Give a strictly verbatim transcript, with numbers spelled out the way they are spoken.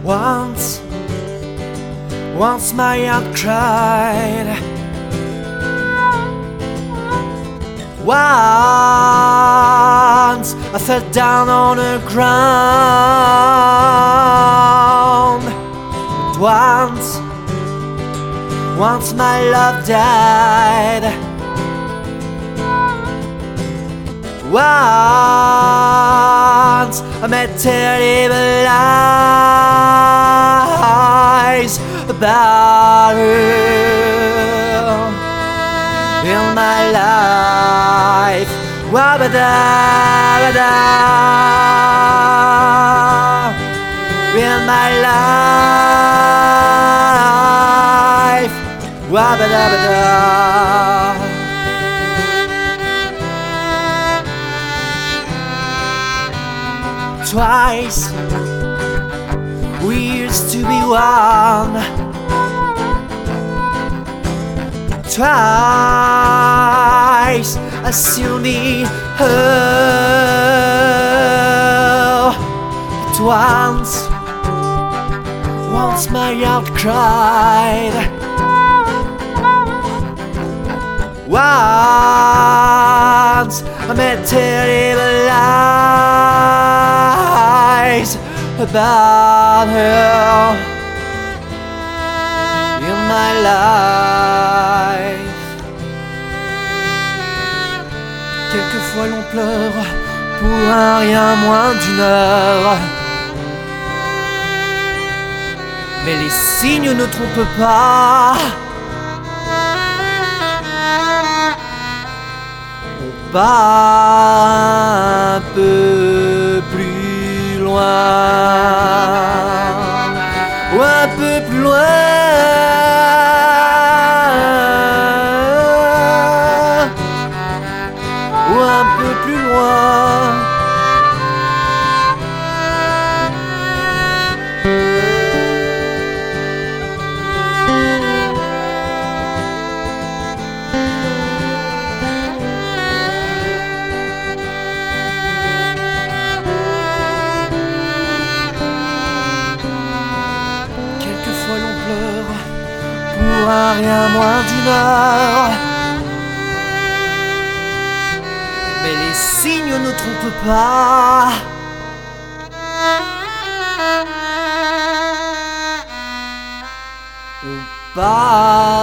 Once, once my heart cried. Once I fell down on the ground. But once, once my love died. Once I met terrible lies about her in my life. Wabba-da-ba-da. In my life. Wabba-da-ba-da. Twice we used to be one. Twice I still need her. But once, once my heart cried. Once I met terrible lies about her in my life. Quelquefois l'on pleure pour un rien moins d'une heure, mais les signes ne trompent pas. On part un peu plus loin, ou un peu plus loin. Ou un peu plus loin. Quelquefois l'on pleure pour un rien moins d'une heure, mais les signes ne trompent pas. On part